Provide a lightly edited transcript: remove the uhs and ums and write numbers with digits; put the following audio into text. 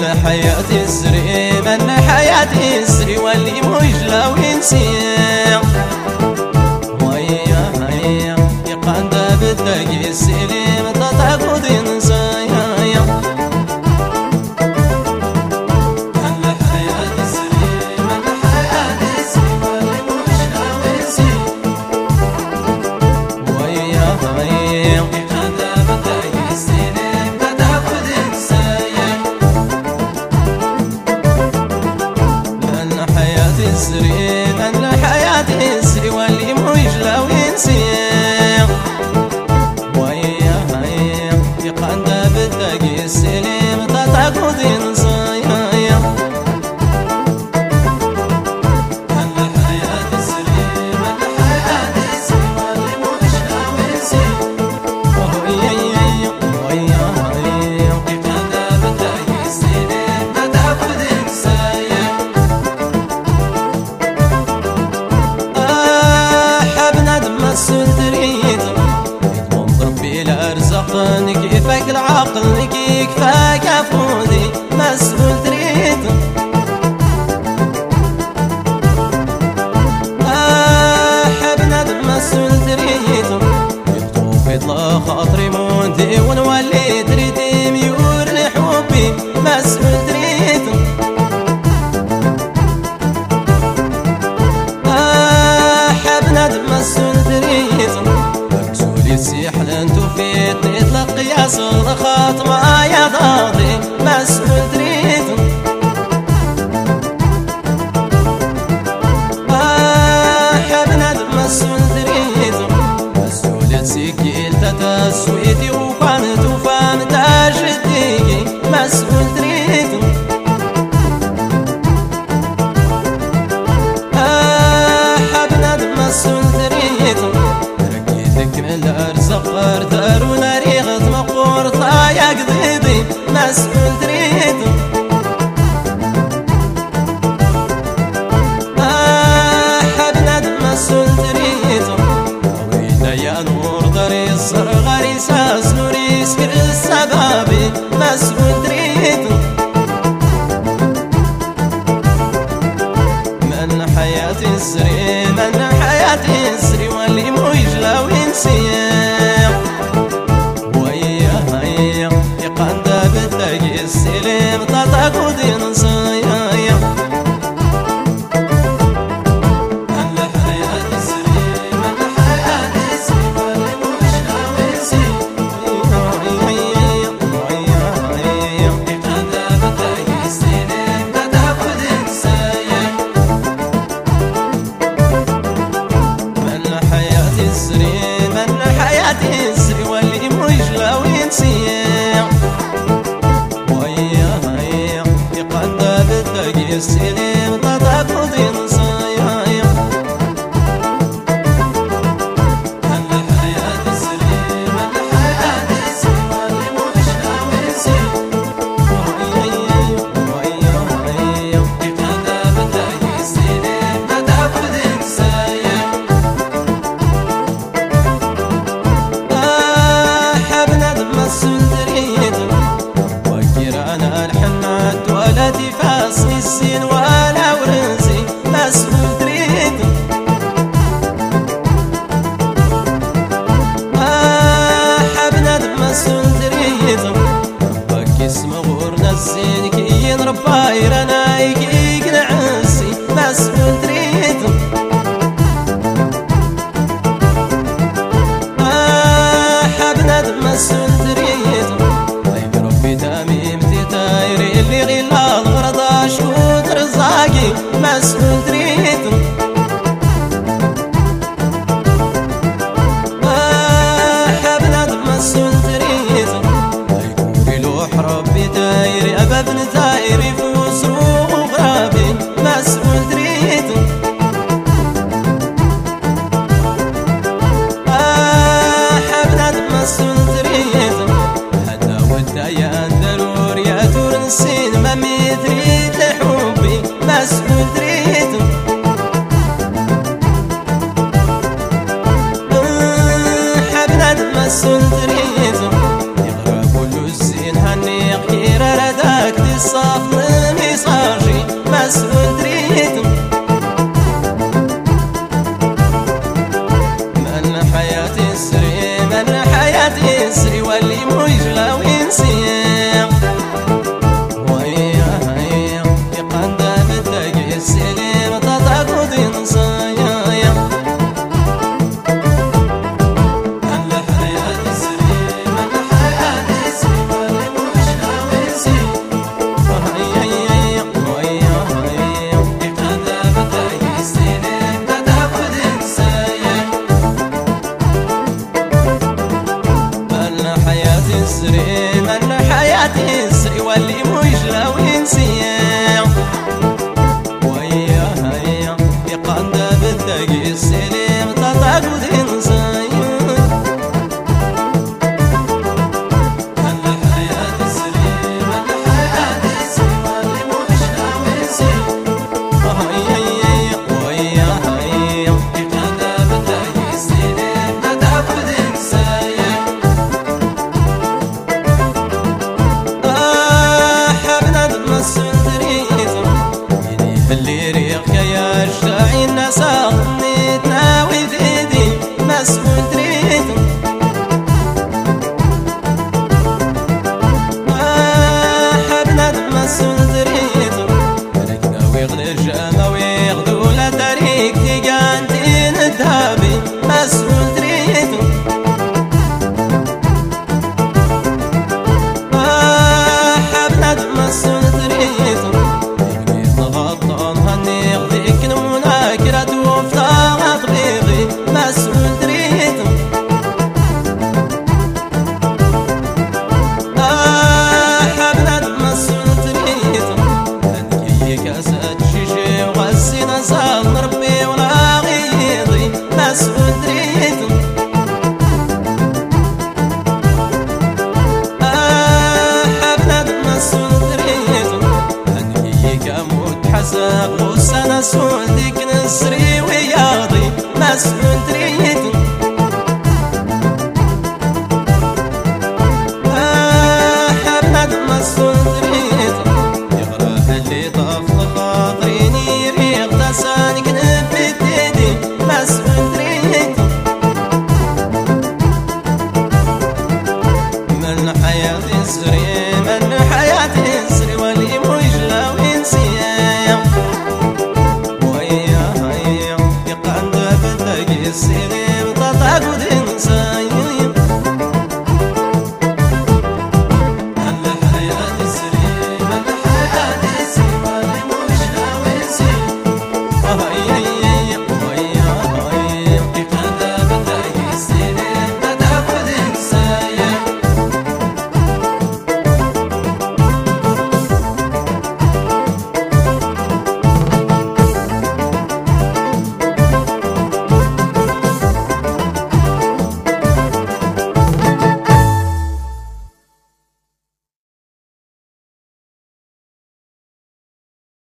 الحياة السري من حياة السري واللي مجلى وينسي ويا هيا يقعد بالدقي السليم تتعقد انسايا السري من الحياة السري واللي مجلى وينسي ويا هيا يقعد بالدقي السليم تتعقد انسايا كيفك العقل كيفك عفودي مسؤول تريد حبنا مسؤول تريد يخطوف يطلع خاطري مونتي ونولي تريد ميور لحبي مسؤول تريد حبنا مسؤول تريد مكسولي السيحل انتو فيت يطلق يا صرخات ما يا ضاضي مسؤول تريد حبنا مسؤول تريد مسؤولية سكيل تتسويتي وفانت وفانت أجديكي مسؤول تريد حبنا مسؤول تريد ركيتك من الأرزاق غردار ونريغ مقور طايا قضيضي مسؤول تريد حبنا مسؤول تريد ويدا يا نور غري الصر غري ساس نوري سكر السبابي مسؤول تريد من حياة السري من حياة السري واللي مجلى وينسي السليم تتعقد انسايا الحياة السري من الحياة السري واللي مجلى وينسي السليم تتعقد انسايا من الحياة السري من الحياة السري واللي مجلى وينسي السليم تتعقد انسايا الحياة السري من الحياة السري واللي مجلى وينسي السليم تتعقد انسايا حبنا مسؤول تريد وكيرانا الحنات ولا تفاصل السين ولا ورنسي مسؤول تريد حبنا مسؤول تريد ربك اسمه غورنا الزين كي نربى يرانا يقيق نعسي مسؤول تريد حبنا مسؤول تريد طيب ربي تميم تتايري اللي غلا الغرض شهود رزاقي مسؤول تريد حبنا مسؤول تريد يقولي لوح ربي تايري أبد نتايري فوس روح وغرابي مسؤول تريد حبنا مسؤول تريد حتى والدايان ضروري يا تورنسين ما مدري